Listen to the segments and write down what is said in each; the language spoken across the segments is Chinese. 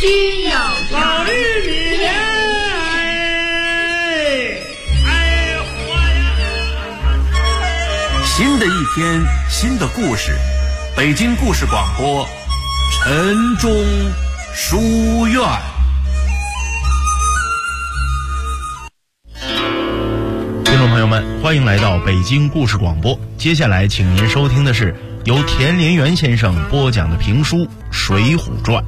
需要老绿米莲，活呀！ 新的一天，新的故事，北京故事广播，晨钟书院。 听众朋友们，欢迎来到北京故事广播。接下来，请您收听的是由田连元先生播讲的评书《水浒传》。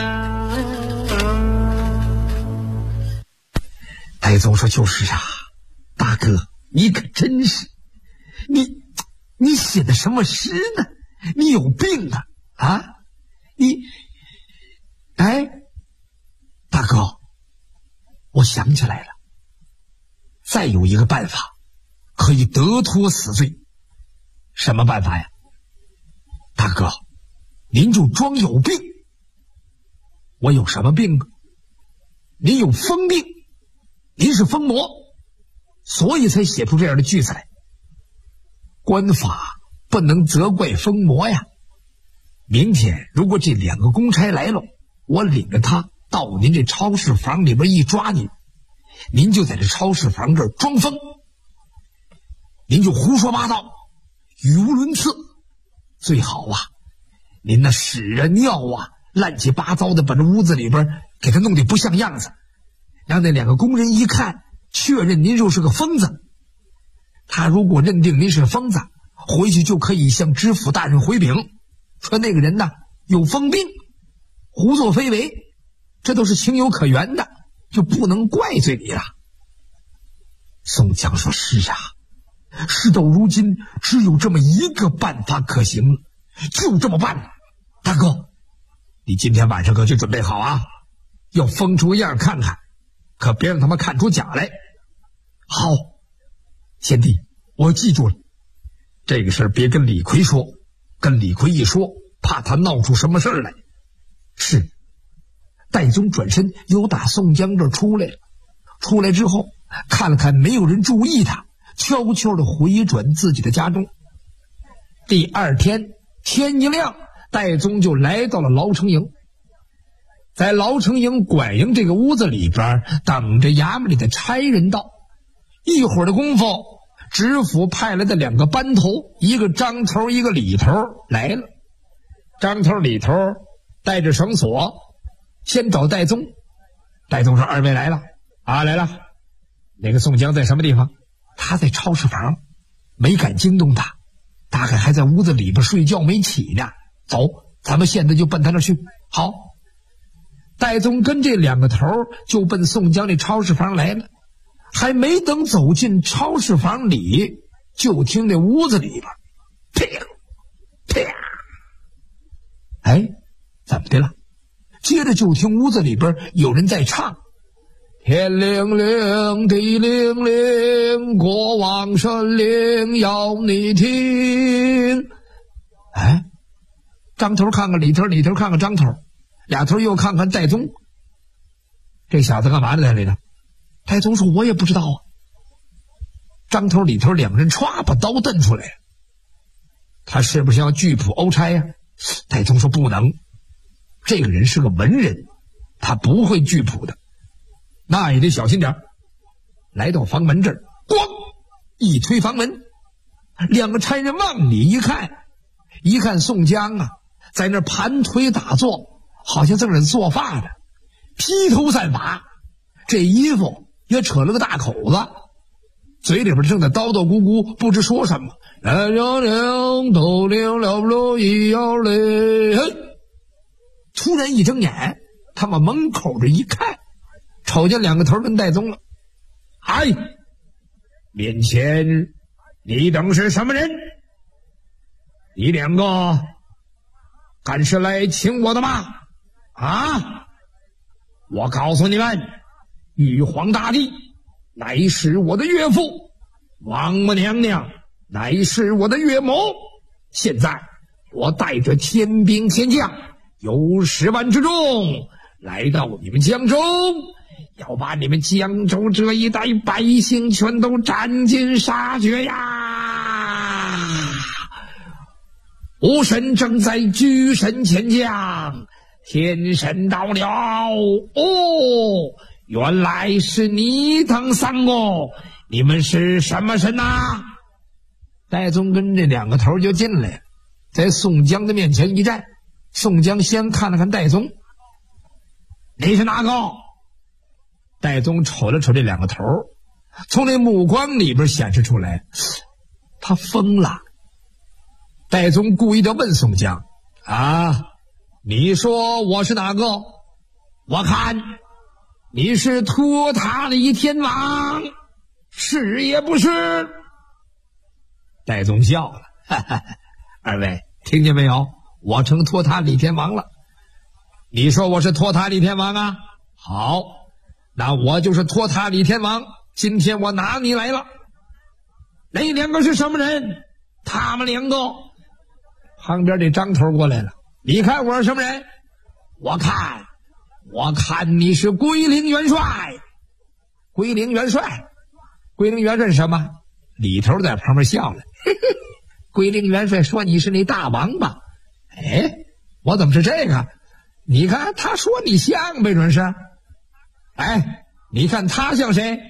戴宗说：“就是啊，大哥，你可真是，你写的什么诗呢？你有病啊！啊，大哥，我想起来了，再有一个办法可以得脱死罪。什么办法呀？大哥，您就装有病。我有什么病啊？您有疯病。您是疯魔，所以才写出这样的句子来。官法不能责怪疯魔呀。明天如果这2个公差来了，我领着他到您这超市房里边一抓您就在这超市房这儿装疯，您就胡说八道，语无伦次。最好啊，您那屎啊尿啊乱七八糟的把这屋子里边给他弄得不像样子，让那2个工人一看，确认您就是个疯子。他如果认定您是疯子，回去就可以向知府大人回禀，说那个人呢有疯病，胡作非为，这都是情有可原的，就不能怪罪你了。宋江说：“是啊，事到如今只有这么一个办法可行，就这么办。大哥，你今天晚上可就准备好啊，要疯出个样看看，可别让他们看出假来。”好，贤弟，我记住了。这个事儿别跟李逵说，跟李逵一说，怕他闹出什么事儿来。是。戴宗转身又打宋江这儿出来了，出来之后看了看没有人注意他，悄悄地回转自己的家中。第2天天一亮，戴宗就来到了牢城营。在牢城营管营这个屋子里边等着衙门里的差人到。一会儿的功夫，知府派来的2个班头，一个张头一个李头来了。张头李头带着绳索先找戴宗。戴宗说：“2位来了啊，来了。那个宋江在什么地方？”他在超市房，没敢惊动他，大概还在屋子里边睡觉没起呢。走，咱们现在就奔他那去。好，戴宗跟这2个头就奔宋江那超市房来了。还没等走进超市房里，就听那屋子里边啪啪，怎么的了？接着就听屋子里边有人在唱：“天灵灵，地灵灵，国王神灵要你听。”张头看看李头，李头看看张头，俩头又看看戴宗。这小子干嘛呢在里头？戴宗说：“我也不知道啊。”张头李头2个人歘把刀瞪出来了。他是不是要拒捕欧差呀？戴宗说：“不能，这个人是个文人，他不会拒捕的，那也得小心点。”来到房门这儿，咣一推房门，2个差人往里一看宋江啊，在那盘腿打坐，好像正是做法的，披头散发，这衣服也扯了个大口子，嘴里边正在叨叨咕咕，不知说什么。突然一睁眼，他往门口这一看，瞅见2个头跟戴宗了。面前你等是什么人？你2个敢是来请我的吗？我告诉你们，玉皇大帝乃是我的岳父，王母娘娘乃是我的岳母。现在我带着天兵天将，有10万之众，来到你们江州，要把你们江州这一带百姓全都斩尽杀绝呀！吾神正在居神前将， 天神到了！哦，原来是你唐三哦！你们是什么神呐？戴宗跟这两个头就进来了，在宋江的面前一站。宋江先看了看戴宗，你是哪个？戴宗瞅了瞅这两个头，从那目光里边显示出来，他疯了。戴宗故意的问宋江：“啊，你说我是哪个？我看你是托塔李天王，是也不是？”戴宗笑了，哈哈，二位听见没有？我成托塔李天王了。你说我是托塔李天王啊？好，那我就是托塔李天王。今天我拿你来了。那两个是什么人？他们两个。旁边这张头过来了，你看我是什么人？我看你是归陵元帅。归陵元帅，归陵元帅是什么？李头在旁边笑了，嘿嘿，归陵元帅说你是那大王八。哎，我怎么是这个？你看他说你像没准是。哎，你看他像谁？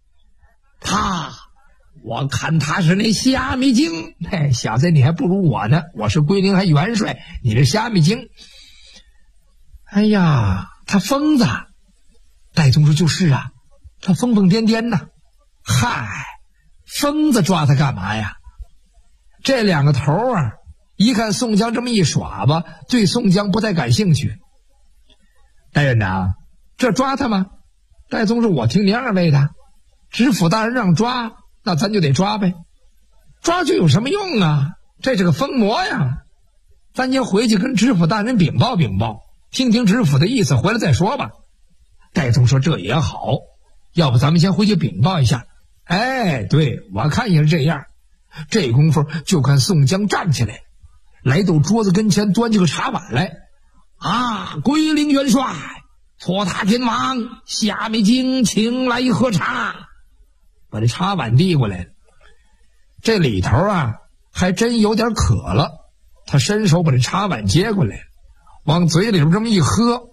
我看他是那虾米精。嘿，小子你还不如我呢，我是归陵还元帅，你是虾米精。哎呀，他疯子。戴宗说就是啊，他疯疯癫癫的。嗨，疯子抓他干嘛呀？这两个头啊，一看宋江这么一耍吧，对宋江不太感兴趣。戴院长，这抓他吗？戴宗说我听您二位的，知府大人让抓，那咱就得抓呗。抓就有什么用啊？这是个疯魔呀！咱先回去跟知府大人禀报禀报，听听知府的意思，回来再说吧。戴宗说这也好，要不咱们先回去禀报一下。哎，对，我看也是这样。这功夫就看宋江站起来，来到桌子跟前，端起个茶碗来。啊，归陵元帅，托塔天王，虾米精，请来喝茶。把这茶碗递过来了。这里头啊，还真有点渴了。他伸手把这茶碗接过来，往嘴里边这么一喝，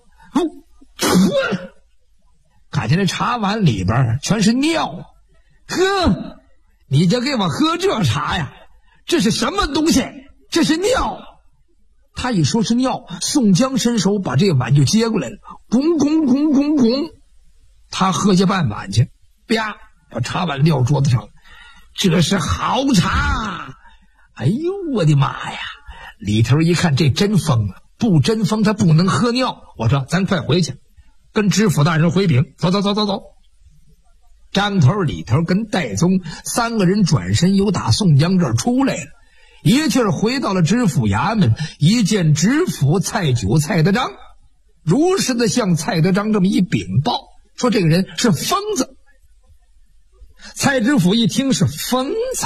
看见这茶碗里边全是尿。呵，你就给我喝这茶呀？这是什么东西？这是尿。他一说是尿，宋江伸手把这碗就接过来了，拱拱拱拱拱，他喝下半碗去，啪，把茶碗撂桌子上。这是好茶！哎呦我的妈呀！里头一看这真疯了，不真疯他不能喝尿。我说咱快回去跟知府大人回禀，走。张头里头跟戴宗三个人转身又打宋江这儿出来了，一气儿回到了知府衙门。一见知府蔡九蔡德章，如实的向蔡德章这么一禀报，说这个人是疯子。蔡知府一听是疯子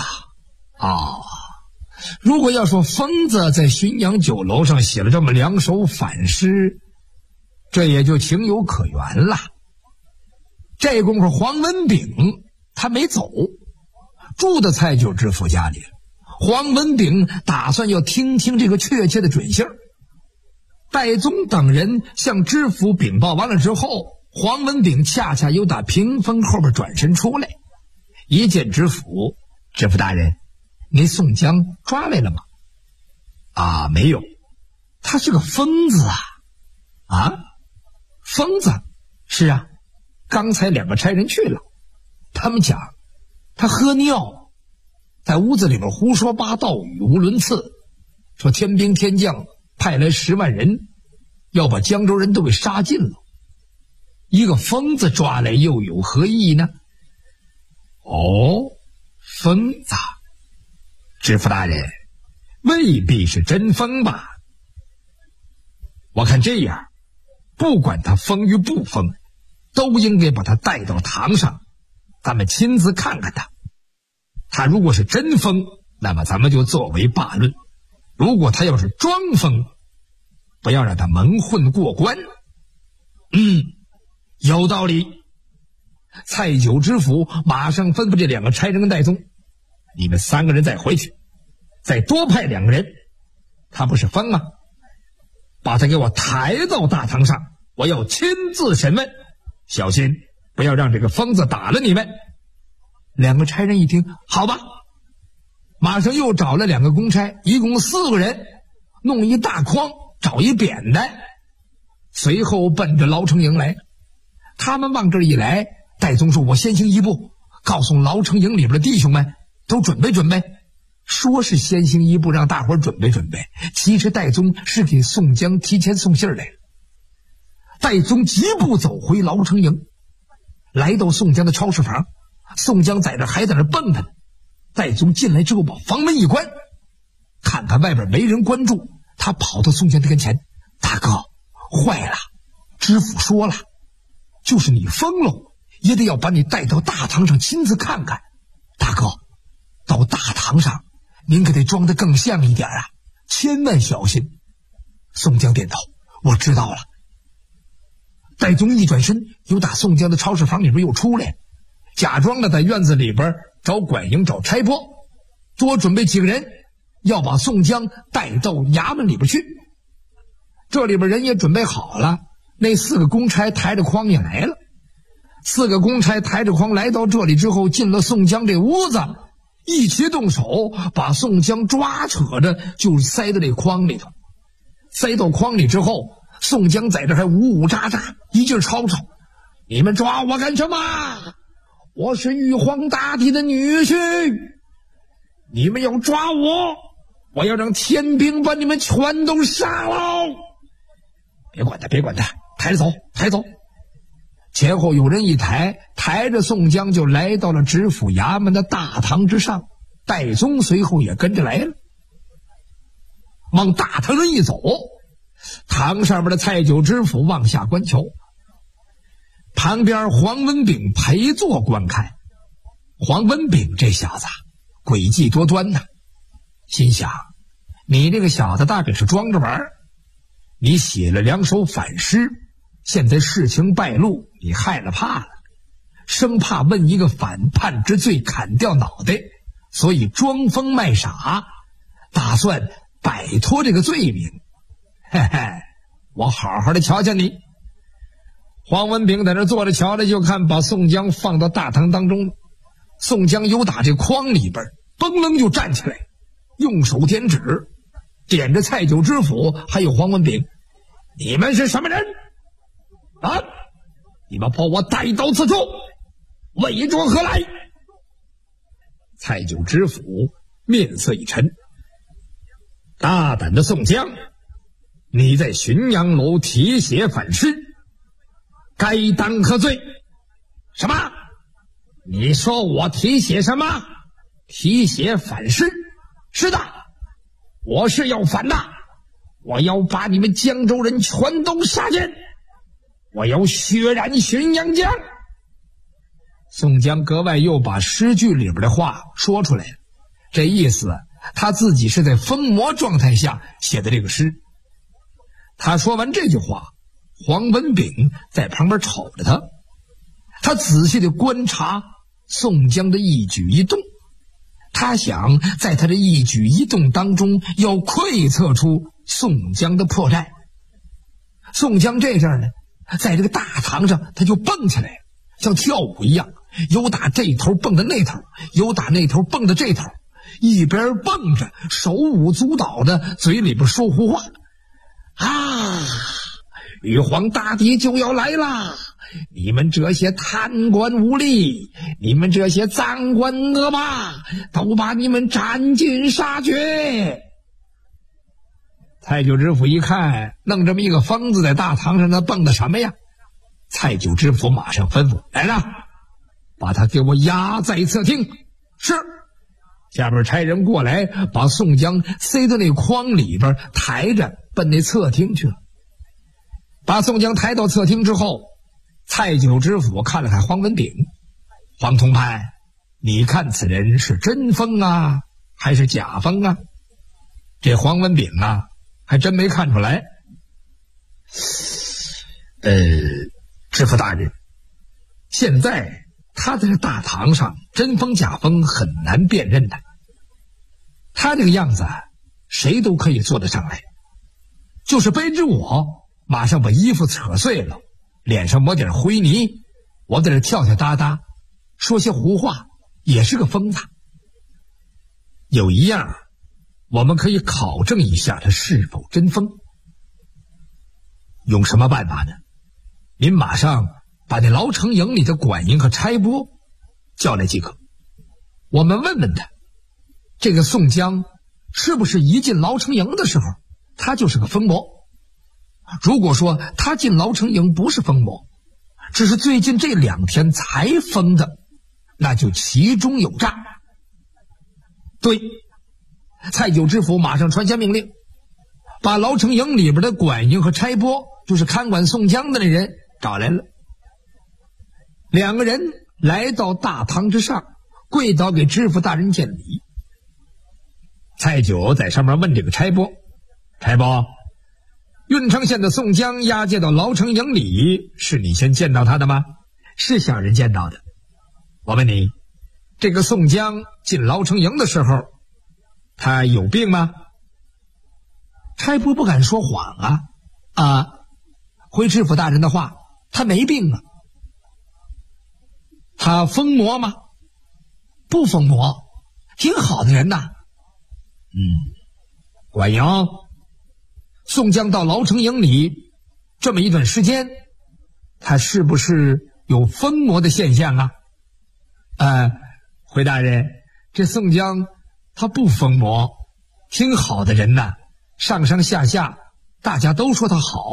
如果要说疯子在浔阳酒楼上写了这么两首反诗，这也就情有可原了。这功夫黄文炳他没走，住在蔡九知府家里。黄文炳打算要听听这个确切的准信儿。戴宗等人向知府禀报完了之后，黄文炳恰恰又打屏风后边转身出来，一见知府大人，您宋江抓来了吗？没有，他是个疯子疯子？是啊，刚才两个差人去了，他们讲他喝尿，在屋子里面胡说八道，语无伦次，说天兵天将派来10万人，要把江州人都给杀尽了。一个疯子抓来又有何意呢？疯子，知府大人，未必是真疯吧？我看这样，不管他疯与不疯，都应该把他带到堂上，咱们亲自看看他。他如果是真疯，那么咱们就作为罢论；如果他要是装疯，不要让他蒙混过关。有道理。蔡九知府马上吩咐这两个差人跟戴宗，你们3个人再回去，再多派2个人。他不是疯吗？ 把他给我抬到大堂上，我要亲自审问，小心不要让这个疯子打了你们。两个差人一听，好吧，马上又找了2个公差，一共4个人，弄一大筐，找一扁担，随后奔着牢城营来。他们往这儿一来，戴宗说，我先行一步，告诉牢城营里边的弟兄们都准备准备。说是先行一步让大伙儿准备准备，其实戴宗是给宋江提前送信来了。戴宗疾步走回牢城营，来到宋江的超市房，宋江在这还在那蹦跶。戴宗进来之后把房门一关，看看外边没人关注，他跑到宋江的跟前，大哥，坏了，知府说了，就是你疯了也得要把你带到大堂上亲自看看。大哥，到大堂上您可得装得更像一点啊，千万小心。宋江点头，我知道了。戴宗一转身，又打宋江的超市房里边又出来，假装的在院子里边找管营找差拨，多准备几个人，要把宋江带到衙门里边去。这里边人也准备好了，那4个公差抬着筐也来了。4个公差抬着筐来到这里之后，进了宋江这屋子，一起动手把宋江抓扯着就塞到这筐里头。塞到筐里之后，宋江在这还呜呜喳喳，一劲吵吵，你们抓我干什么？我是玉皇大帝的女婿，你们要抓我，我要让天兵把你们全都杀了。别管他，别管他，抬着走，抬走。前后有人一抬，抬着宋江就来到了知府衙门的大堂之上。戴宗随后也跟着来了，往大堂上一走，堂上面的蔡九知府往下观瞧，旁边黄文炳陪坐观看。黄文炳这小子诡计多端呐，心想你这个小子大概是装着玩，你写了2首反诗，现在事情败露，你害了怕了，生怕问一个反叛之罪砍掉脑袋，所以装疯卖傻，打算摆脱这个罪名。嘿嘿，我好好的瞧瞧你。黄文炳在那坐着瞧着，就看把宋江放到大堂当中。宋江由打这筐里边嘣楞就站起来，用手点指，点着蔡九知府还有黄文炳，你们是什么人啊？你们把我带到此处，为着何来？蔡九知府面色一沉，大胆的宋江，你在浔阳楼题写反诗，该当何罪？什么？你说我题写什么？题写反诗？是的，我是要反的，我要把你们江州人全都杀尽，我要血染浔阳江。宋江格外又把诗句里边的话说出来了，这意思他自己是在疯魔状态下写的这个诗。他说完这句话，黄文炳在旁边瞅着他，他仔细的观察宋江的一举一动，他想在他的一举一动当中要窥测出宋江的破绽。宋江这阵呢，在这个大堂上他就蹦起来了，像跳舞一样，有打这头蹦到那头，有打那头蹦到这头，一边蹦着手舞足蹈的，嘴里边说胡话啊！玉皇大帝就要来了，你们这些贪官污吏，你们这些赃官恶霸，都把你们斩尽杀绝。蔡九知府一看，弄这么一个疯子在大堂上，他蹦的什么呀？蔡九知府马上吩咐，来了，把他给我押在侧厅。是。下边差人过来，把宋江塞到那筐里边，抬着奔那侧厅去了。把宋江抬到侧厅之后，蔡九知府看了看黄文炳，黄同派，你看此人是真疯啊还是假疯啊？这黄文炳啊还真没看出来。知府大人，现在他在这大堂上真疯假疯很难辨认的，他这个样子谁都可以做得上来。 就是背着我，马上把衣服扯碎了，脸上抹点灰泥，我在这跳跳哒哒，说些胡话，也是个疯子。有一样，我们可以考证一下他是否真疯。用什么办法呢？您马上把那牢城营里的管营和差拨叫来即可，我们问问他，这个宋江是不是一进牢城营的时候他就是个疯魔？如果说他进牢城营不是疯魔，只是最近这2天才疯的，那就其中有诈。对，蔡九知府马上传下命令，把牢城营里边的管营和差拨，就是看管宋江的那人找来了。2个人来到大堂之上，跪倒给知府大人见礼。蔡九在上面问这个差拨，差拨，郓城县的宋江押解到牢城营里，是你先见到他的吗？是小人见到的。我问你，这个宋江进牢城营的时候，他有病吗？差拨不敢说谎啊，回知府大人的话，他没病啊。他疯魔吗？不疯魔，挺好的人呐。管营，宋江到牢城营里这么一段时间，他是不是有疯魔的现象啊？回大人，这宋江他不疯魔，挺好的人呐，上上下下大家都说他好。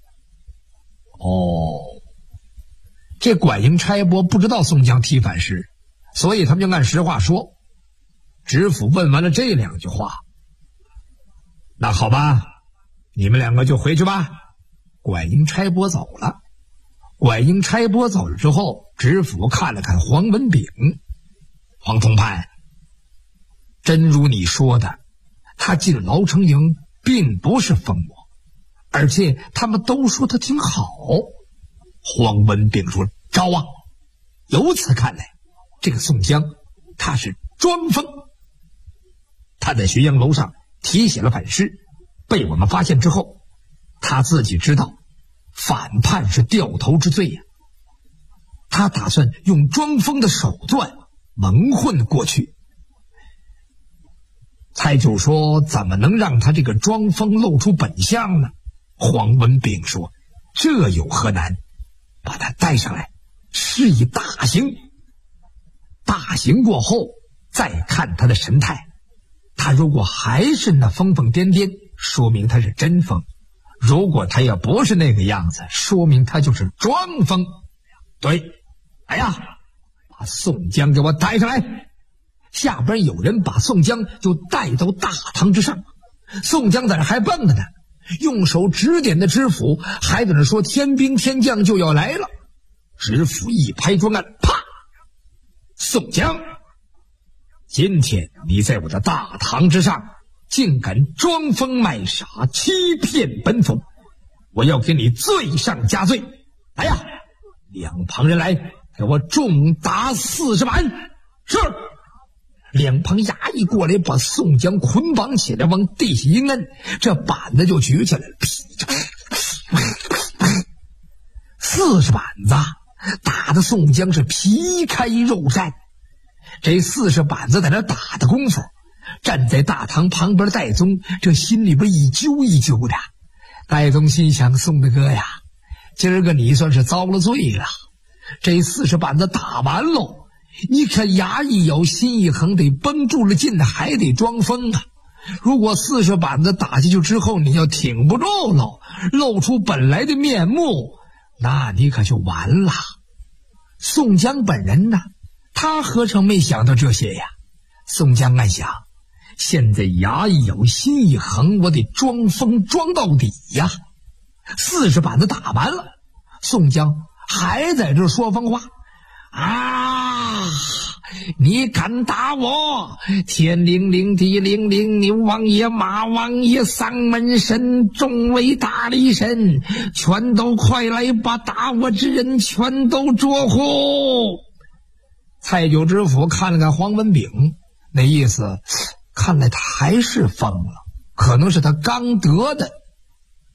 这管营差拨不知道宋江提反事，所以他们就按实话说。知府问完了这2句话，那好吧，你们2个就回去吧。管营差拨走了。管营差拨走了之后，知府看了看黄文炳，黄通判，真如你说的，他进牢城营并不是疯魔，而且他们都说他挺好。黄文炳说，招啊！由此看来，这个宋江他是装疯。他在浔阳楼上题写了反诗，被我们发现之后，他自己知道反叛是掉头之罪呀。他打算用装疯的手段蒙混过去。蔡九说，怎么能让他这个装疯露出本相呢？黄文炳说，这有何难，把他带上来，施以大刑。大刑过后，再看他的神态。他如果还是那疯疯癫癫，说明他是真疯；如果他也不是那个样子，说明他就是装疯。对，哎呀，把宋江给我带上来。下边有人把宋江就带到大堂之上，宋江在那还蹦着呢，用手指点的知府，还在那说天兵天将就要来了。知府一拍桌案，啪！宋江，今天你在我的大堂之上竟敢装疯卖傻，欺骗本府，我要给你罪上加罪。来呀，2旁人来，给我重打40板。是。2旁衙役过来，把宋江捆绑起来，往地下一摁，这板子就举起来了。40板子打的宋江是皮开肉绽。这40板子在那打的功夫，站在大堂旁边戴宗这心里边一揪一揪的。戴宗心想，宋大哥呀，今儿个你算是遭了罪了。这40板子打完喽，你看牙一咬心一横，得绷住了劲，还得装疯啊。如果40板子打下去之后，你要挺不住喽，露出本来的面目，那你可就完了。宋江本人呢，他何尝没想到这些呀？宋江暗想，现在牙一咬心一横，我得装疯装到底呀。40板子打完了，宋江还在这说疯话啊！你敢打我，天灵灵地灵灵，你王爷马王爷丧门神众位大力神，全都快来把打我之人全都捉获。蔡九知府看了看黄文炳，那意思看来他还是疯了，可能是他刚得的。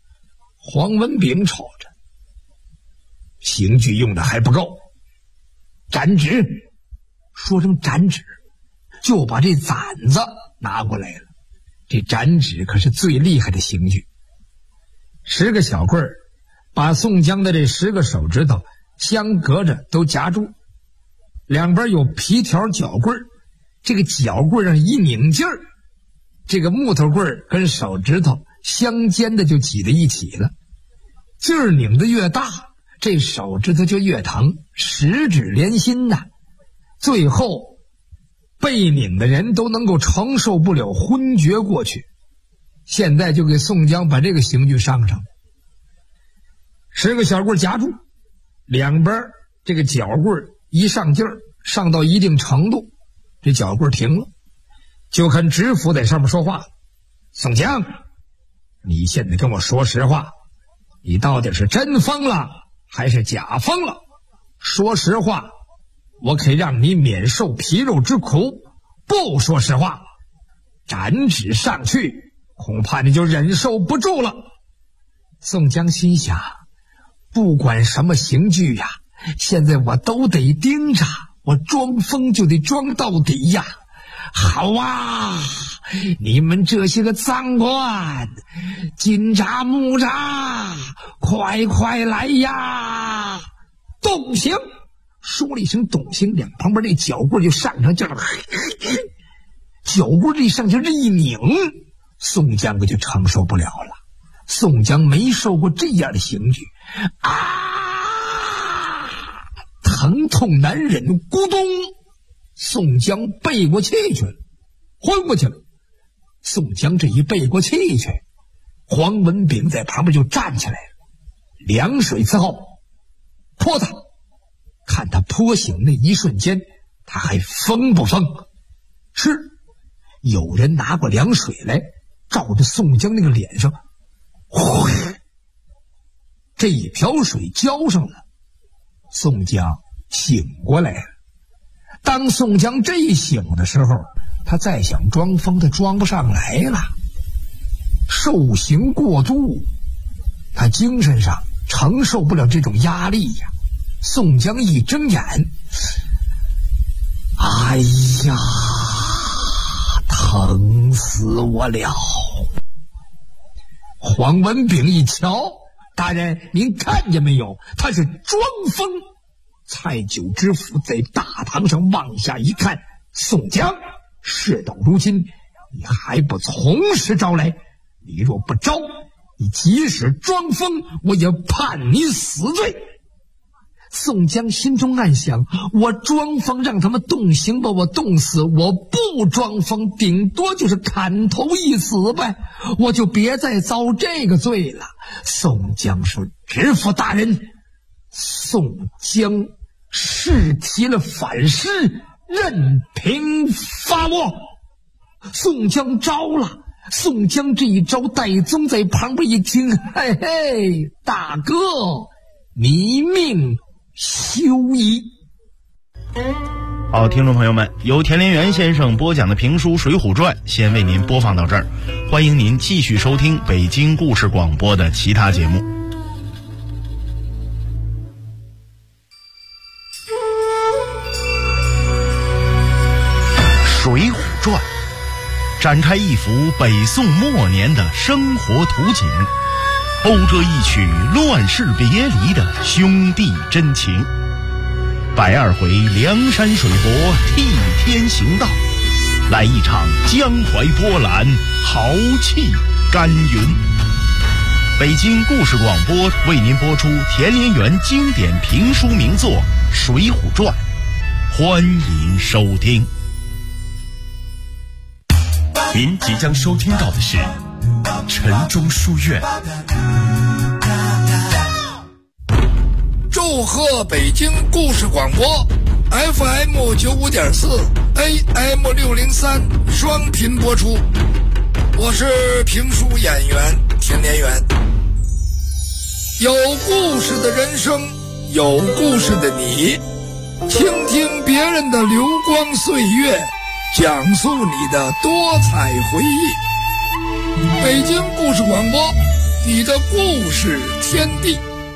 黄文炳瞅着，刑具用的还不够，斩纸，说成斩纸，就把这攒子拿过来了。这斩纸可是最厉害的刑具。10个小棍儿把宋江的这10个手指头相隔着都夹住，两边有皮条绞棍儿，这个绞棍上一拧劲儿，这个木头棍儿跟手指头相间的就挤在一起了，劲儿拧得越大，这手指头就越疼，十指连心呐。最后被拧的人都能够承受不了，昏厥过去。现在就给宋江把这个刑具上上，10个小棍夹住，两边这个绞棍一上劲儿，上到一定程度，这绞棍停了，就看知府在上面说话：宋江，你现在跟我说实话，你到底是真疯了还是假疯了？说实话，我可以让你免受皮肉之苦；不说实话，斩指上去，恐怕你就忍受不住了。宋江心想，不管什么刑具呀，现在我都得盯着，我装疯就得装到底呀。好啊，你们这些个赃官，金吒木吒，快来呀，动刑！说了一声动刑，两旁边那绞棍就上劲了，绞棍这上劲这一拧，宋江可就承受不了了。宋江没受过这样的刑具啊，疼痛难忍，咕咚，宋江背过气去了，昏过去了。宋江这一背过气去，黄文炳在旁边就站起来了，凉水伺候，泼他。看他泼醒那一瞬间，他还疯不疯？是，有人拿过凉水来，照着宋江那个脸上，呼，这一瓢水浇上了，宋江醒过来了。当宋江这一醒的时候，他再想装疯，他装不上来了。受刑过度，他精神上承受不了这种压力呀。宋江一睁眼，哎呀，疼死我了！黄文炳一瞧，大人您看见没有，他是装疯。蔡九知府在大堂上往下一看，宋江，事到如今你还不从实招来，你若不招，你即使装疯，我也判你死罪。宋江心中暗想，我装疯让他们动刑把我冻死，我不装疯顶多就是砍头一死呗，我就别再遭这个罪了。宋江说，知府大人，宋江试提了反诗，任凭发落。宋江招了，宋江这一招，戴宗在旁边一听，嘿嘿，大哥你命休矣。 好，听众朋友们，由田连元先生播讲的评书《水浒传》先为您播放到这儿，欢迎您继续收听北京故事广播的其他节目。《水浒传》展开一幅北宋末年的生活图景，讴歌一曲乱世别离的兄弟真情。120回梁山水泊替天行道，来一场江淮波澜，豪气干云。北京故事广播为您播出田连元经典评书名作《水浒传》，欢迎收听。 您即将收听到的是城中书院。 祝贺北京故事广播 FM 95.4 AM 603双频播出，我是评书演员田连元。有故事的人生，有故事的你，倾听别人的流光岁月，讲述你的多彩回忆。北京故事广播你的故事天地。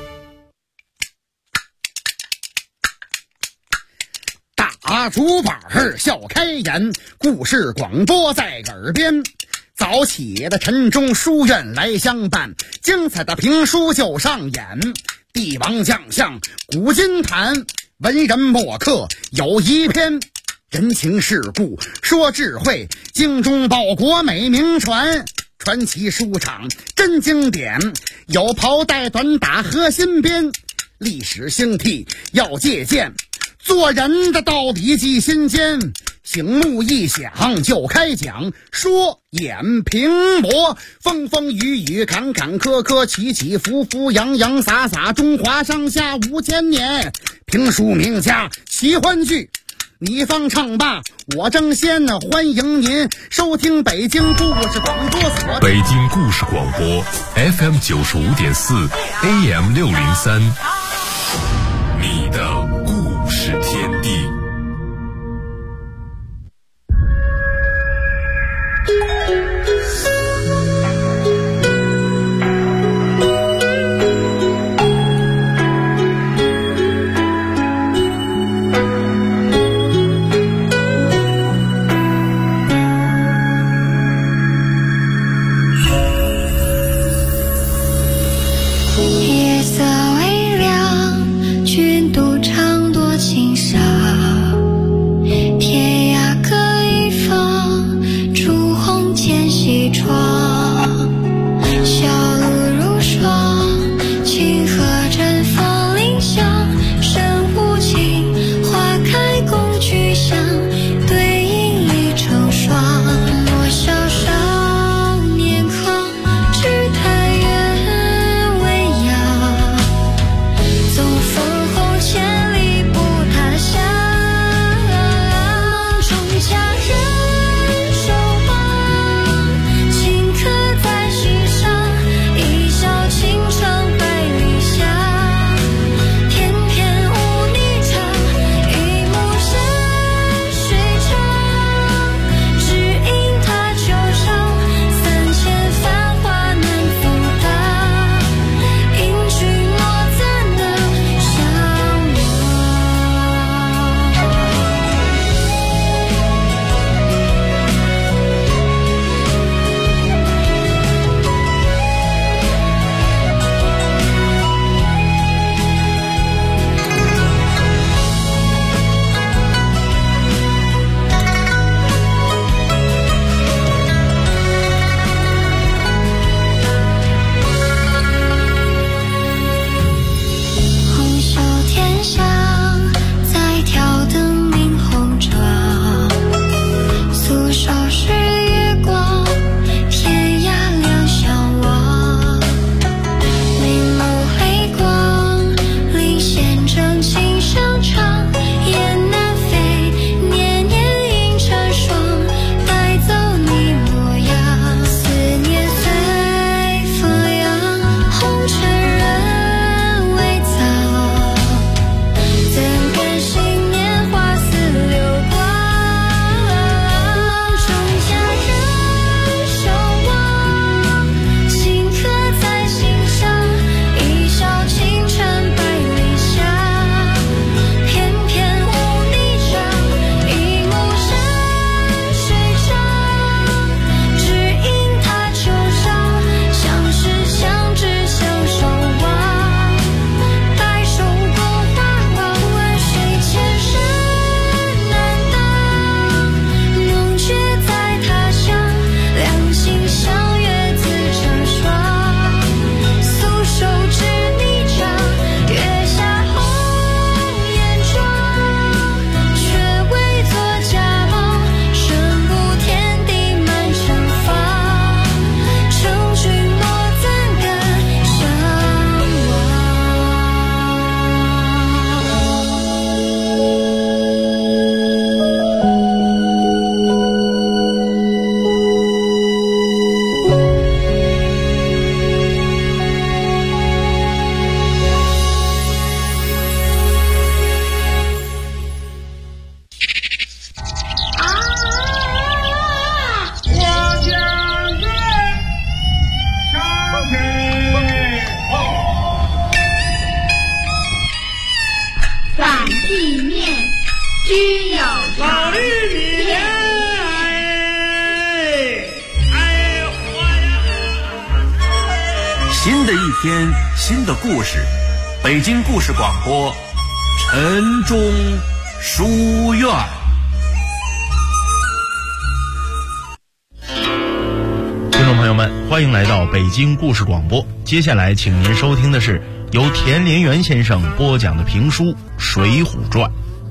大竹板笑开颜，故事广播在耳边。早起的晨钟书院来相伴，精彩的评书就上演。帝王将相古今谈，文人墨客有一篇。人情世故说智慧，精忠报国美名传。传奇书场真经典，有袍带短打和新编。历史兴替要借鉴，做人的道理记心间。醒目一响就开讲，说演评驳，风风雨雨坎坎坷坷，起起伏伏洋洋洒洒，中华上下5000年。评书名家奇欢剧，你方唱罢我争先，欢迎您收听北京故事广播所。 北京故事广播 FM 95.4 AM 603，你的故事天地。 夜色微凉，君独长新的一天，新的故事，北京故事广播，陈忠书院。 听众朋友们，欢迎来到北京故事广播。接下来请您收听的是由田连元先生播讲的评书《水浒传》。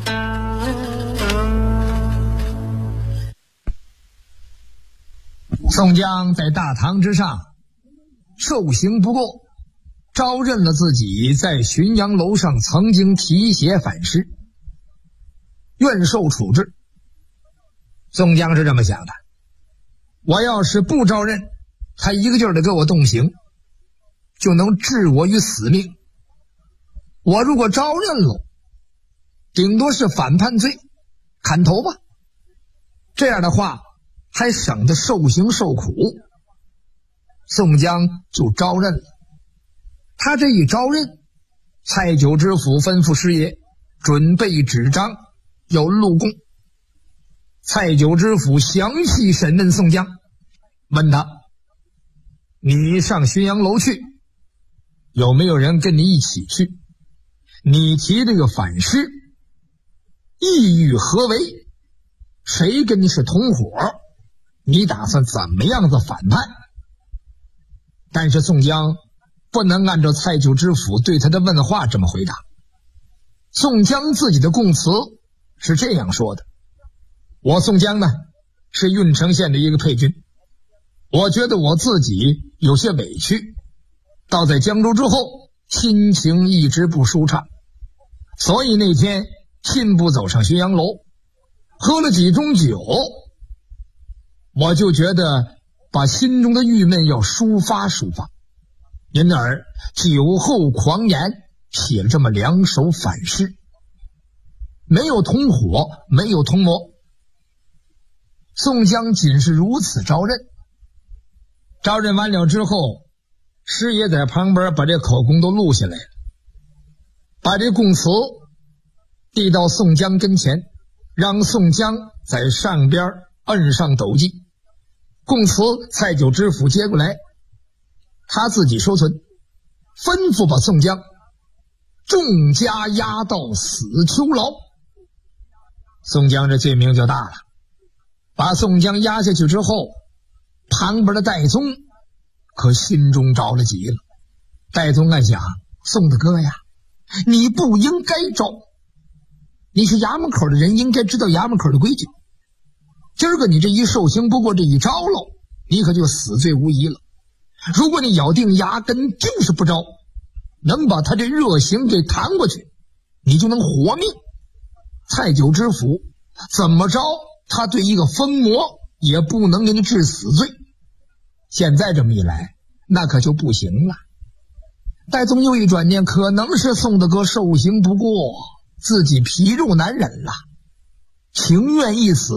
宋江在大堂之上受刑不过，招认了自己在浔阳楼上曾经提携反诗，愿受处置。宋江是这么想的，我要是不招认，他一个劲儿的给我动刑，就能置我于死命。我如果招认了，顶多是反叛罪，砍头吧。这样的话还省得受刑受苦。宋江就招认了。他这一招认，蔡九知府吩咐师爷准备纸张，要录供。蔡九知府详细审问宋江，问他：你上浔阳楼去，有没有人跟你一起去？你提这个反诗，意欲何为？谁跟你是同伙？你打算怎么样的反叛？但是宋江不能按照蔡九知府对他的问话这么回答。宋江自己的供词是这样说的：我宋江呢，是郓城县的一个配军，我觉得我自己有些委屈，到在江州之后心情一直不舒畅，所以那天亲步走上浔阳楼，喝了几盅酒，我就觉得把心中的郁闷要抒发抒发，因而酒后狂言，写了这么2首反诗。没有同伙，没有同谋。宋江仅是如此招认。招认完了之后，师爷在旁边把这口供都录下来了，把这供词递到宋江跟前，让宋江在上边摁上斗记。供词蔡九知府接过来，他自己收存，吩咐把宋江重加押到死囚牢。宋江这罪名就大了。把宋江押下去之后，旁边的戴宗可心中着了急了。戴宗暗想：宋大哥呀，你不应该招，你是衙门口的人，应该知道衙门口的规矩。今儿个你这一受刑不过，这一招喽，你可就死罪无疑了。如果你咬定牙根就是不招，能把他这热刑给弹过去，你就能活命。蔡九知府怎么着，他对一个疯魔也不能给你治死罪。现在这么一来，那可就不行了。戴宗又一转念，可能是宋大哥受刑不过，自己皮肉难忍了，情愿一死。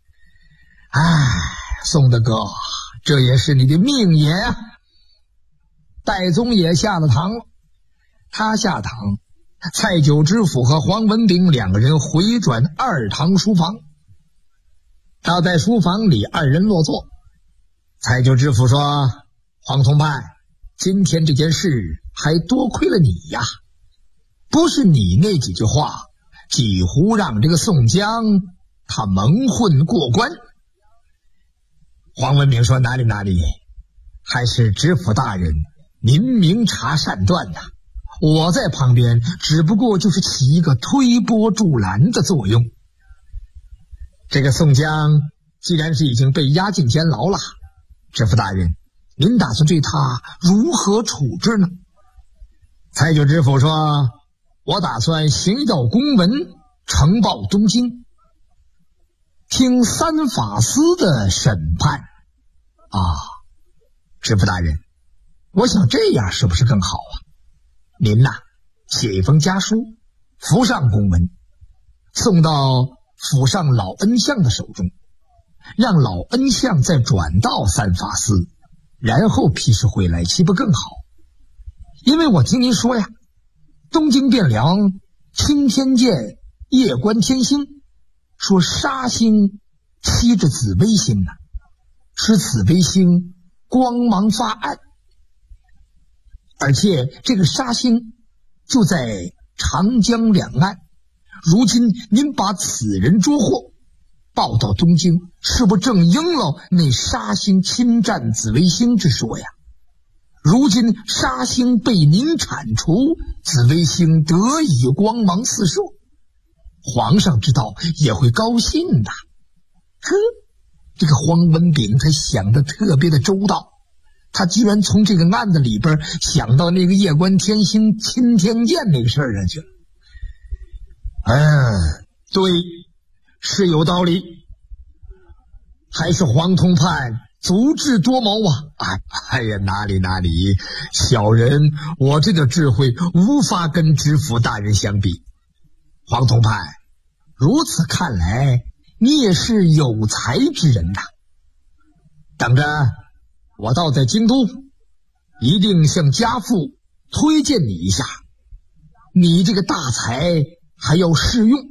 宋大哥，这也是你的命也啊。戴宗也下了堂了。他下堂，蔡九知府和黄文炳2个人回转2堂书房。到在书房里，2人落座。蔡九知府说：黄同伴，今天这件事还多亏了你呀，不是你那几句话，几乎让这个宋江他蒙混过关。黄文炳说：哪里，还是知府大人您明察善断呐，我在旁边只不过就是起一个推波助澜的作用。这个宋江既然是已经被押进监牢了，知府大人您打算对他如何处置呢？蔡九知府说：我打算行要公文，呈报东京，听3法司的审判。知府大人，我想这样是不是更好啊？您呐，写一封家书，附上公文，送到府上老恩相的手中，让老恩相再转到3法司，然后批示回来，岂不更好？因为我听您说呀，东京汴梁青天剑，夜观天星，说杀星吸着紫微星啊，使紫微星光芒发暗。 而且这个沙星就在长江两岸，如今您把此人捉获报到东京，是不正应了那沙星侵占紫微星之说呀？如今沙星被您铲除，紫微星得以光芒四射，皇上知道也会高兴的。呵，这个黄文炳他想得特别的周到，他居然从这个案子里边想到那个夜观天星钦天监那个事儿上去了。对，是有道理，还是黄通判足智多谋啊！哎呀，哪里，小人我这个智慧无法跟知府大人相比。黄通判，如此看来，你也是有才之人呐。等着，我倒在京都，一定向家父推荐你一下。你这个大才还要试用。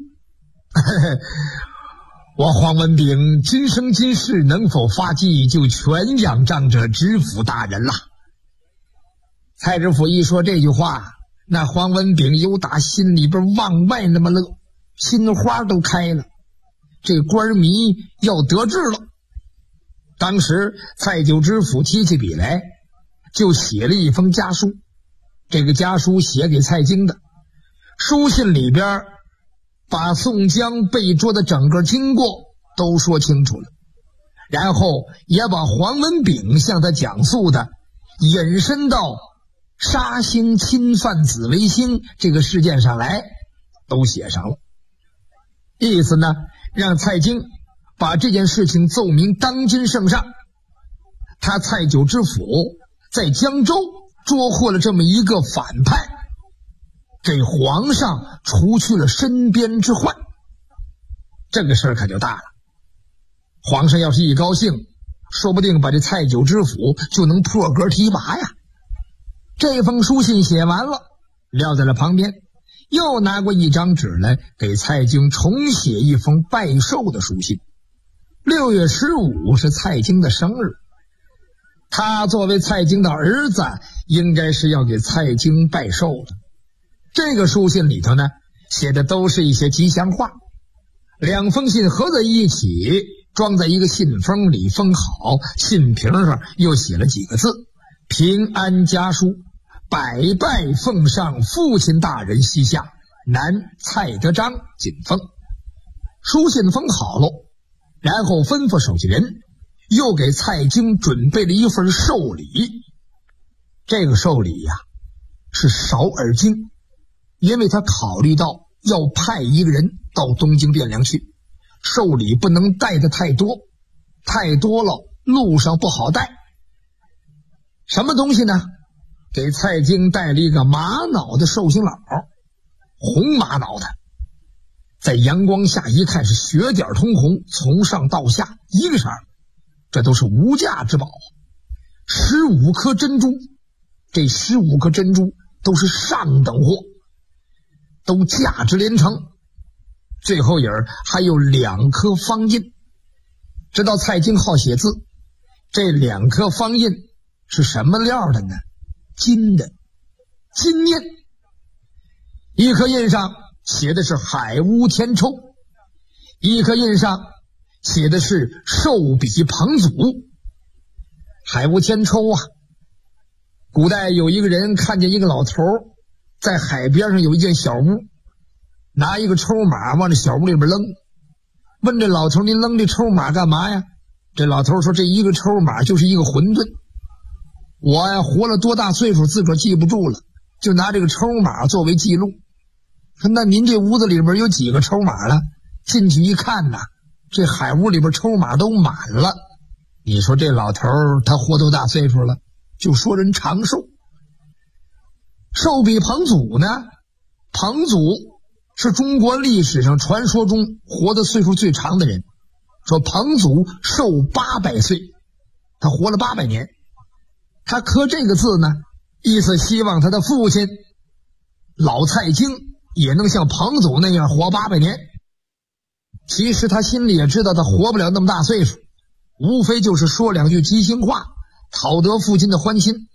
我黄文炳今生今世能否发迹，就全仰仗着知府大人了。蔡知府一说这句话，那黄文炳由打心里边往外那么乐，心花都开了，这官迷要得志了。当时蔡九知府提起笔来，就写了一封家书，这个家书写给蔡京的，书信里边把宋江被捉的整个经过都说清楚了，然后也把黄文炳向他讲述的引申到沙星侵犯紫微星这个事件上来都写上了，意思呢让蔡京把这件事情奏明当今圣上，他蔡九知府在江州捉获了这么一个反派，给皇上除去了身边之患。这个事儿可就大了，皇上要是一高兴，说不定把这蔡九知府就能破格提拔呀。这封书信写完了，撂在了旁边，又拿过一张纸来给蔡京重写一封拜寿的书信。6月15是蔡京的生日，他作为蔡京的儿子，应该是要给蔡京拜寿的。这个书信里头呢，写的都是一些吉祥话，两封信合在一起，装在一个信封里封好，信瓶上又写了几个字：平安家书，百拜奉上父亲大人膝下，南蔡德章谨封。书信封好了，然后吩咐手下人又给蔡京准备了一份寿礼。这个寿礼呀，是少耳经，因为他考虑到要派一个人到东京汴梁去，寿礼不能带的太多，太多了路上不好带。什么东西呢？给蔡京带了一个玛瑙的寿星佬，红玛瑙的，在阳光下一看是血点通红，从上到下一个色儿，这都是无价之宝。15颗珍珠，这15颗珍珠都是上等货，都价值连城。最后还有2颗方印，知道蔡京好写字，这2颗方印是什么料的呢？金的，金印。一颗印上写的是海乌天抽，一颗印上写的是寿比彭祖。海乌天抽啊，古代有一个人看见一个老头在海边上有一间小屋，拿一个抽马往这小屋里边扔，问这老头：您扔这抽马干嘛呀？这老头说：这一个抽马就是一个馄饨，我呀活了多大岁数自个儿记不住了，就拿这个抽马作为记录。说那您这屋子里边有几个抽马了？进去一看呐，这海屋里边抽马都满了。你说这老头他活多大岁数了？就说人长寿。寿比彭祖呢，彭祖是中国历史上传说中活的岁数最长的人，说彭祖寿800岁，他活了800年。他刻这个字呢，意思希望他的父亲老蔡京也能像彭祖那样活800年。其实他心里也知道他活不了那么大岁数，无非就是说2句吉祥话，讨得父亲的欢心，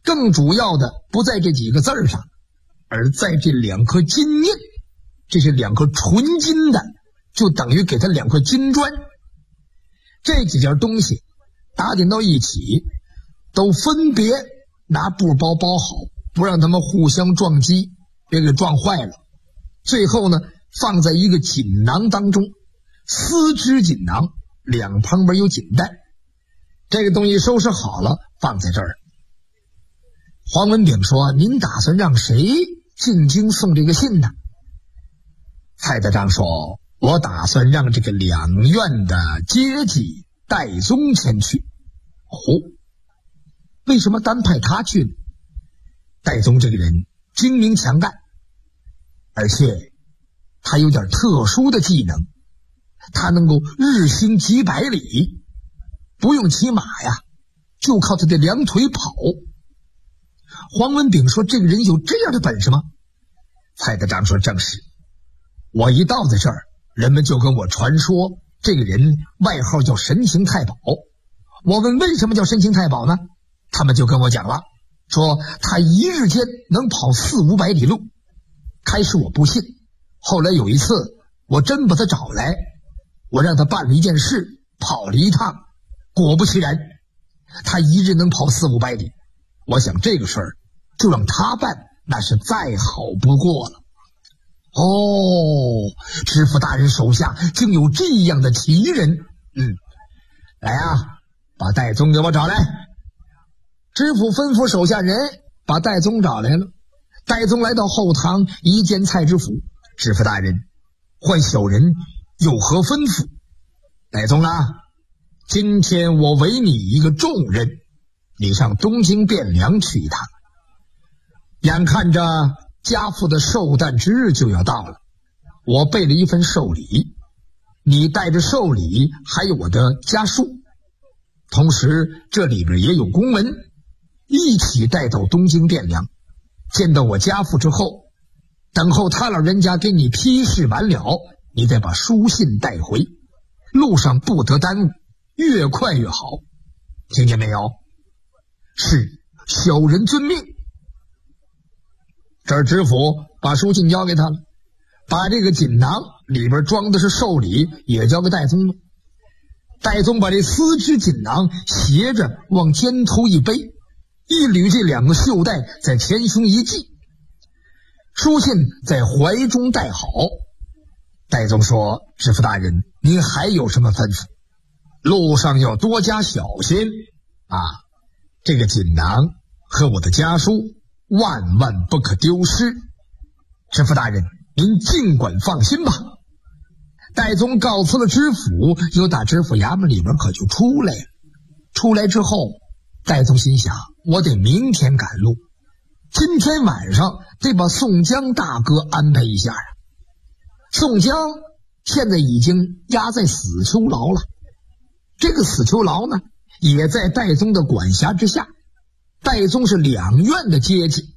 更主要的不在这几个字上，而在这2颗金印。这是2颗纯金的，就等于给他2块金砖。这几件东西打点到一起，都分别拿布包包好，不让他们互相撞击，别给撞坏了。最后呢，放在一个锦囊当中，丝织锦囊，2旁边有锦带。这个东西收拾好了，放在这儿。黄文炳说：“您打算让谁进京送这个信呢？”蔡德章说：“我打算让这个2院的阶级戴宗前去。”哦，为什么单派他去呢？戴宗这个人精明强干，而且他有点特殊的技能，他能够日行几百里，不用骑马呀，就靠他的2腿跑。黄文炳说：“这个人有这样的本事吗？”蔡德章说：“正是。我一到在这儿，人们就跟我传说这个人外号叫神行太保。我问为什么叫神行太保呢？他们就跟我讲了，说他一日间能跑400-500里路。开始我不信，后来有一次我真把他找来，我让他办了一件事，跑了一趟，果不其然，他一日能跑400-500里。我想这个事儿就让他办，那是再好不过了。哦，知府大人手下竟有这样的奇人。来啊，把戴宗给我找来。知府吩咐手下人把戴宗找来了。戴宗来到后堂，一见蔡知府：“知府大人，唤小人有何吩咐？”戴宗啊，今天我委你一个重任，你上东京汴梁去一趟。眼看着家父的寿诞之日就要到了，我备了一份寿礼，你带着寿礼还有我的家书，同时这里边也有公文，一起带到东京汴梁。见到我家父之后，等候他老人家给你批示完了，你再把书信带回，路上不得耽误，越快越好，听见没有？是，小人遵命。这儿知府把书信交给他了，把这个锦囊里边装的是寿礼也交给戴宗了。戴宗把这丝织锦囊斜着往肩头一背，一捋这2个袖带在前胸一系，书信在怀中带好。戴宗说：“知府大人，您还有什么吩咐？路上要多加小心啊！这个锦囊和我的家书万万不可丢失。知府大人，您尽管放心吧。”戴宗告辞了知府，又打知府衙门里边可就出来了。出来之后，戴宗心想：我得明天赶路，今天晚上得把宋江大哥安排一下啊。宋江现在已经押在死囚牢了，这个死囚牢呢，也在戴宗的管辖之下。戴宗是2院的阶级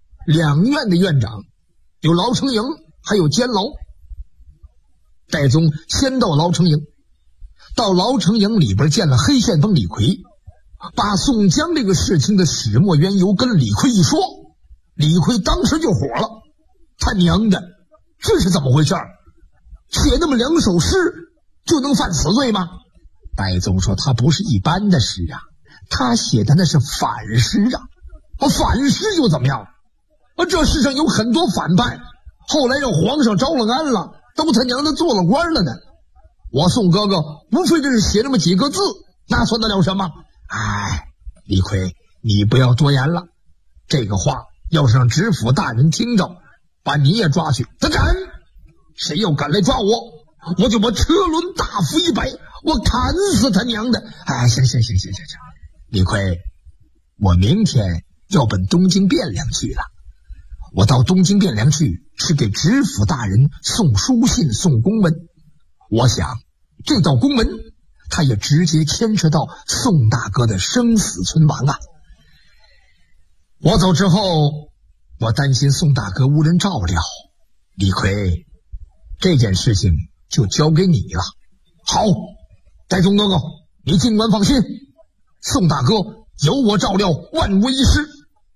，2院的院长，有牢城营，还有监牢。戴宗先到牢城营，到牢城营里边见了黑旋风李逵，把宋江这个事情的始末缘由跟李逵一说，李逵当时就火了：“他娘的，这是怎么回事？写那么2首诗就能犯死罪吗？”戴宗说：“他不是一般的诗啊，他写的那是反诗啊。反诗又怎么样？这世上有很多反派，后来让皇上招了安了，都他娘的做了官了呢。我宋哥哥无非就是写那么几个字，那算得了什么？哎，李逵，你不要多言了，这个话要是让知府大人听着，把你也抓去。他敢，谁要敢来抓我，我就把车轮大斧一摆，我砍死他娘的！哎，行，李逵，我明天要奔东京汴梁去了。我到东京汴梁去是给知府大人送书信送公文，我想这道公文他也直接牵扯到宋大哥的生死存亡啊。我走之后，我担心宋大哥无人照料，李逵，这件事情就交给你了。好，戴宗哥哥，你尽管放心，宋大哥有我照料，万无一失。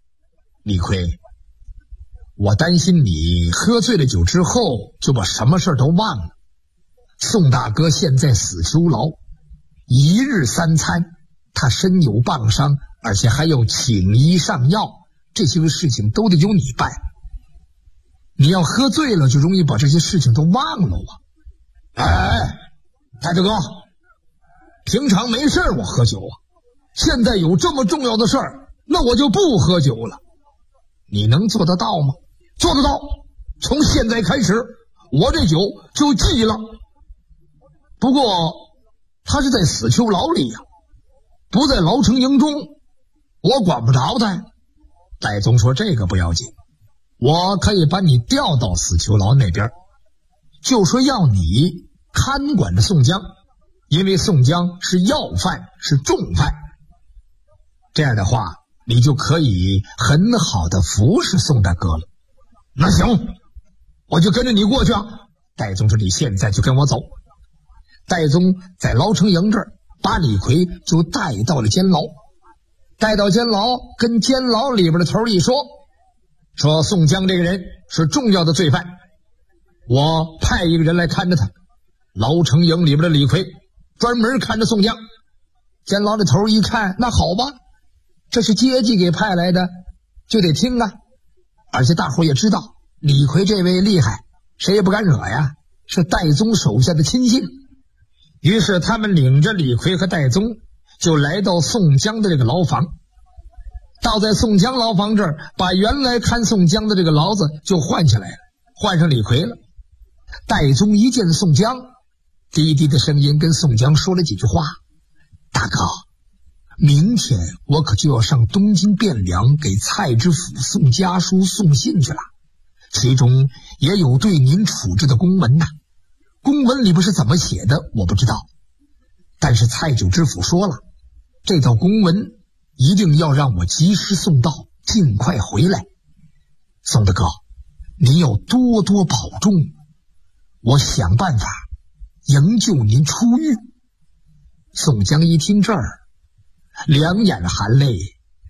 李逵，我担心你喝醉了酒之后就把什么事都忘了。宋大哥现在死囚牢，一日三餐，他身有棒伤，而且还要请医上药，这些个事情都得由你办。你要喝醉了就容易把这些事情都忘了啊。哎，大哥，平常没事我喝酒啊，现在有这么重要的事儿，那我就不喝酒了。你能做得到吗？做得到，从现在开始我这酒就忌了。不过他是在死囚牢里呀，不在牢城营中，我管不着他。戴宗说这个不要紧，我可以把你调到死囚牢那边，就说要你看管着宋江，因为宋江是要犯，是重犯。这样的话你就可以很好的服侍宋大哥了。那行，我就跟着你过去啊。戴宗说你现在就跟我走。戴宗在牢城营这儿把李逵就带到了监牢，带到监牢，跟监牢里边的头一说宋江这个人是重要的罪犯，我派一个人来看着他。牢城营里边的李逵专门看着宋江。监牢的头一看，那好吧，这是阶级给派来的，就得听啊。而且大伙也知道李逵这位厉害，谁也不敢惹呀，是戴宗手下的亲信。于是他们领着李逵和戴宗就来到宋江的这个牢房。到在宋江牢房这儿，把原来看宋江的这个牢子就换下来了，换上李逵了。戴宗一见宋江，低低的声音跟宋江说了几句话。大哥，明天我可就要上东京汴梁给蔡知府送家书送信去了，其中也有对您处置的公文呐。公文里边是怎么写的我不知道，但是蔡九知府说了，这道公文一定要让我及时送到，尽快回来。宋大哥，您要多多保重，我想办法营救您出狱。宋江一听这儿，两眼含泪，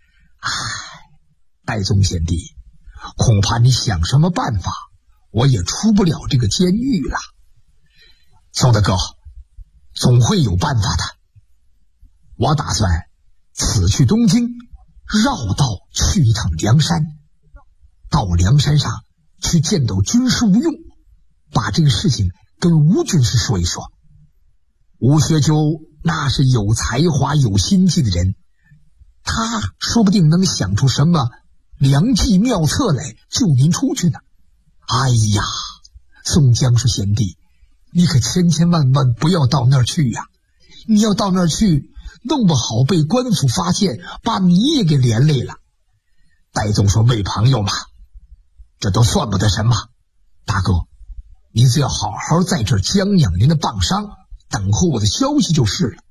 戴宗贤弟，恐怕你想什么办法，我也出不了这个监狱了。宋大哥，总会有办法的。我打算此去东京，绕道去一趟梁山，到梁山上去见到军师吴用，把这个事情跟吴军师说一说。吴学究那是有才华有心计的人，他说不定能想出什么良计妙策来救您出去呢。哎呀，宋江说贤弟，你可千千万万不要到那儿去呀！你要到那儿去，弄不好被官府发现，把你也给连累了。戴宗说为朋友嘛，这都算不得什么。大哥，您只要好好在这儿将养您的棒伤，等候我的消息就是了。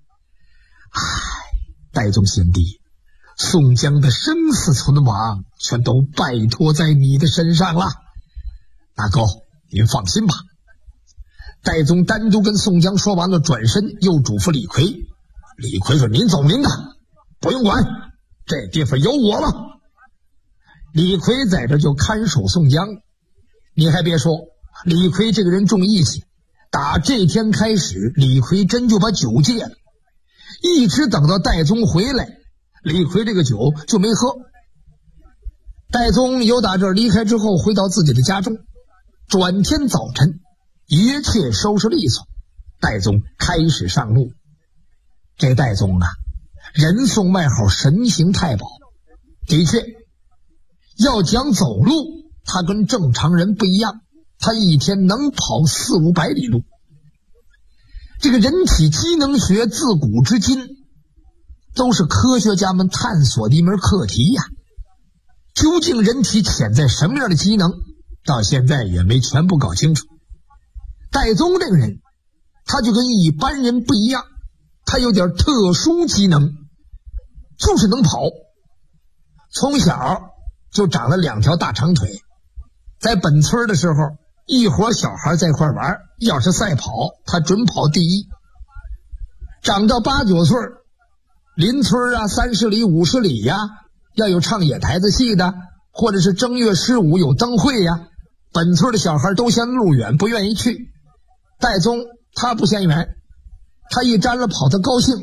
戴宗贤弟，宋江的生死存亡全都拜托在你的身上了。大哥，您放心吧。戴宗单独跟宋江说完了，转身又嘱咐李逵。李逵说您走您的，不用管，这地方有我了。李逵在这就看守宋江。你还别说，李逵这个人重义气，打这天开始，李逵真就把酒戒了，一直等到戴宗回来，李逵这个酒就没喝。戴宗由打这儿离开之后，回到自己的家中，转天早晨一切收拾利索，戴宗开始上路。这戴宗啊，人送外号神行太保，的确要讲走路，他跟正常人不一样，他一天能跑400-500里路。这个人体机能学自古至今都是科学家们探索的一门课题呀。究竟人体潜在什么样的机能，到现在也没全部搞清楚。戴宗这个人，他就跟一般人不一样，他有点特殊机能，就是能跑。从小就长了2条大长腿，在本村的时候，一伙小孩在一块玩，要是赛跑，他准跑第一。长到8、9岁，邻村啊30里50里呀，要有唱野台子戏的， 或者是正月15有灯会呀，本村的小孩都嫌路远，不愿意去。戴宗他不嫌远，他一沾了跑，他高兴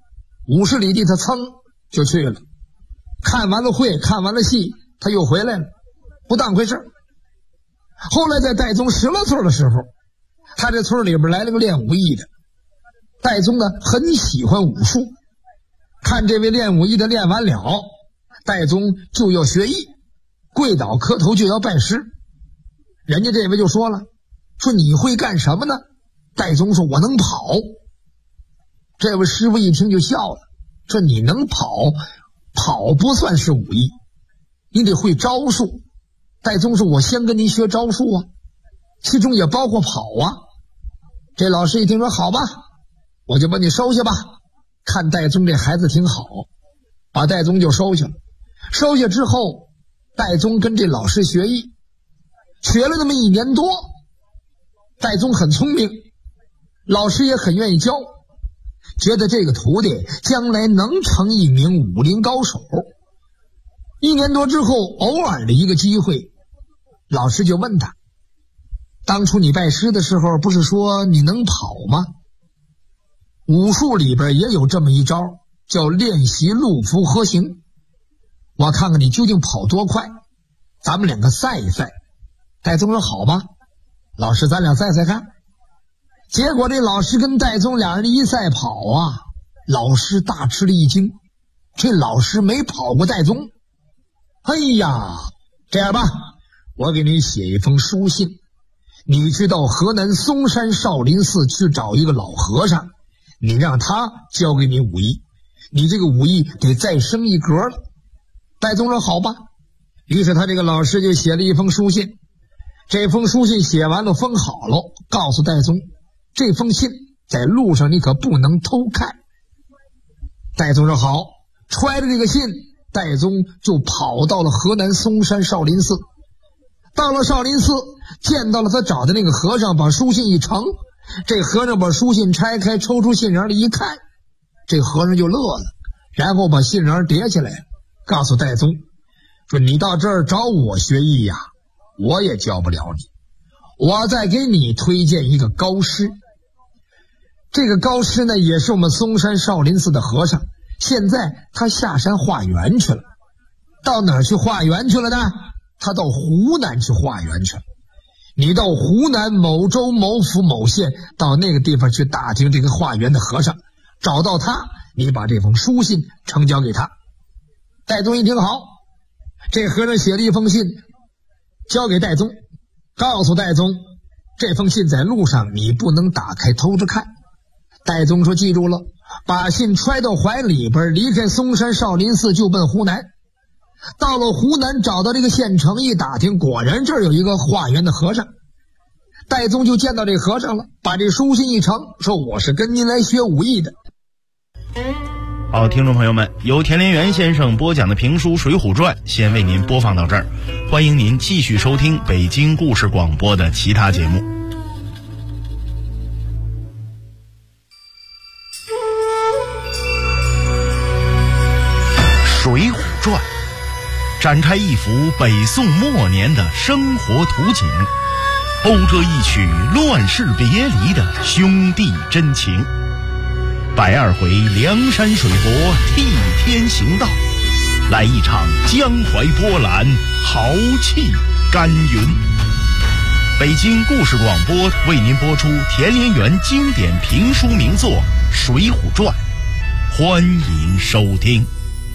，50里地他噌就去了。看完了会，看完了戏，他又回来了，不当回事。后来在戴宗10来岁的时候，他这村里边来了个练武艺的。戴宗呢很喜欢武术，看这位练武艺的练完了，戴宗就要学艺，跪倒磕头就要拜师。人家这位就说了，说你会干什么呢？戴宗说我能跑。这位师傅一听就笑了，说你能跑，跑不算是武艺，你得会招数。戴宗说我先跟您学招数啊，其中也包括跑啊。这老师一听说好吧，我就把你收下吧。看戴宗这孩子挺好，把戴宗就收下了。收下之后，戴宗跟这老师学艺，学了那么1年多。戴宗很聪明，老师也很愿意教，觉得这个徒弟将来能成一名武林高手。1年多之后，偶尔的一个机会，老师就问他，当初你拜师的时候不是说你能跑吗？武术里边也有这么一招，叫练习路伏合行，我看看你究竟跑多快，咱们2个赛一赛。戴宗说好吧，老师咱俩赛赛看。结果这老师跟戴宗俩人一赛跑啊，老师大吃了一惊，这老师没跑过戴宗。哎呀，这样吧，我给你写一封书信，你去到河南嵩山少林寺去找一个老和尚，你让他教给你武艺，你这个武艺得再升一格了。戴宗说好吧，于是他这个老师就写了一封书信。这封书信写完了，封好了，告诉戴宗，这封信在路上你可不能偷看。戴宗说好，揣着这个信，戴宗就跑到了河南嵩山少林寺。到了少林寺，见到了他找的那个和尚，把书信一呈，这和尚把书信拆开，抽出信笤来一看，这和尚就乐了，然后把信笤叠起来，告诉戴宗说，你到这儿找我学艺呀，我也教不了你，我再给你推荐一个高师。这个高师呢，也是我们嵩山少林寺的和尚，现在他下山化缘去了。到哪儿去化缘去了呢？他到湖南去化缘去了。你到湖南某州某府某县，到那个地方去打听这个化缘的和尚，找到他，你把这封书信呈交给他。戴宗一听好，这和尚写了一封信交给戴宗，告诉戴宗，这封信在路上你不能打开偷着看。戴宗说记住了，把信揣到怀里边，离开嵩山少林寺就奔湖南。到了湖南，找到这个县城一打听，果然这儿有一个化缘的和尚。戴宗就见到这和尚了，把这书信一呈，说我是跟您来学武艺的。 好，听众朋友们，由田连元先生播讲的评书《水浒传》先为您播放到这儿，欢迎您继续收听北京故事广播的其他节目。《水浒传》展开一幅北宋末年的生活图景，勾着一曲乱世别离的兄弟真情。102回梁山水泊替天行道，来一场江淮波澜，豪气干云。北京故事广播为您播出田连元经典评书名作《水浒传》，欢迎收听。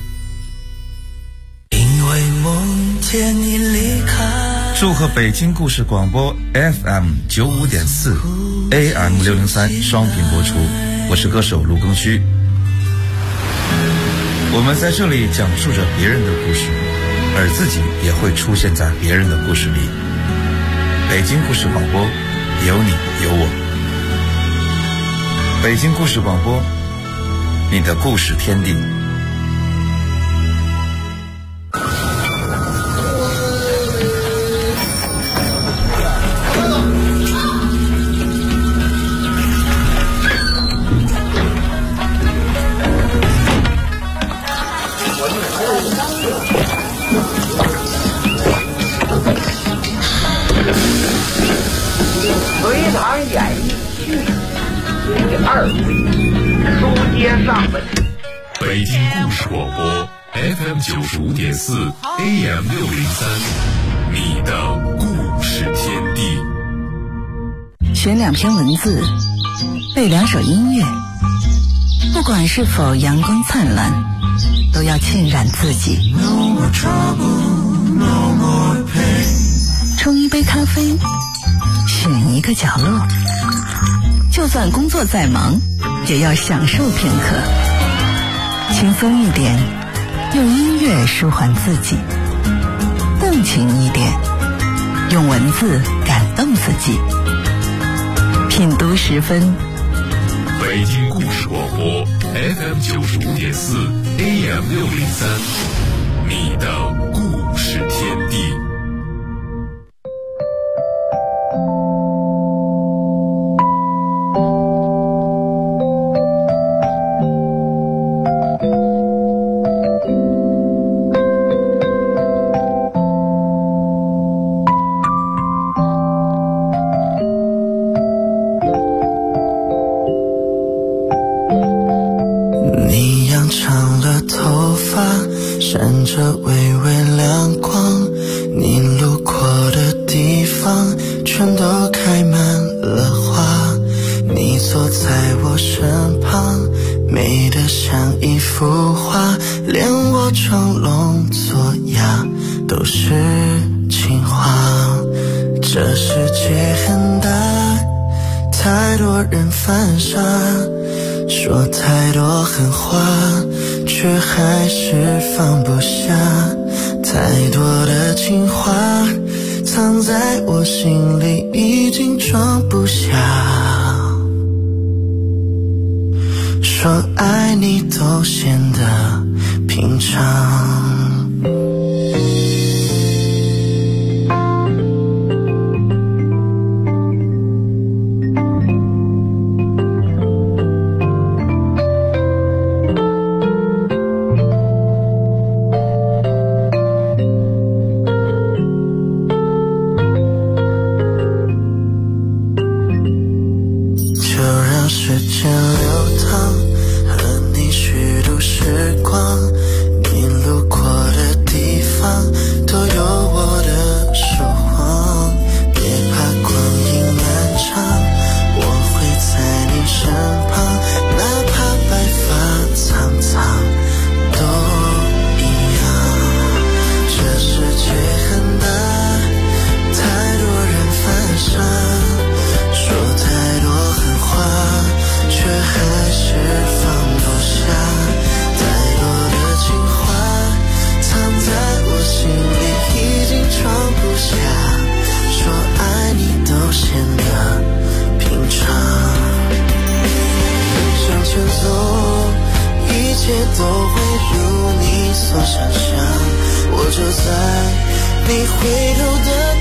因为梦见你离开， 祝贺北京故事广播 FM95.4 AM603 双频播出，我是歌手卢庚戌。我们在这里讲述着别人的故事，而自己也会出现在别人的故事里。北京故事广播，有你有我。北京故事广播，你的故事天地。 隋唐演义续第2回书接上文。 北京故事广播 FM 95.4 AM 603，你的故事天地。 选2篇文字，背2首音乐，不管是否阳光灿烂，都要浸染自己。冲一杯咖啡，选一个角落，就算工作再忙，也要享受片刻。轻松一点，用音乐舒缓自己；动情一点，用文字感动自己。品读10分， 北京故事广播 FM 95.4 AM 603，你的故事天地。 闪着微微亮光，你路过的地方全都开满了花。你坐在我身旁，美得像一幅画，连我装聋作哑都是情话。这世界很大，太多人犯傻，说太多狠话，却还是放不下。太多的情话藏在我心里，已经装不下。说爱你都显得平常。都会如你所想象，我就在你回头的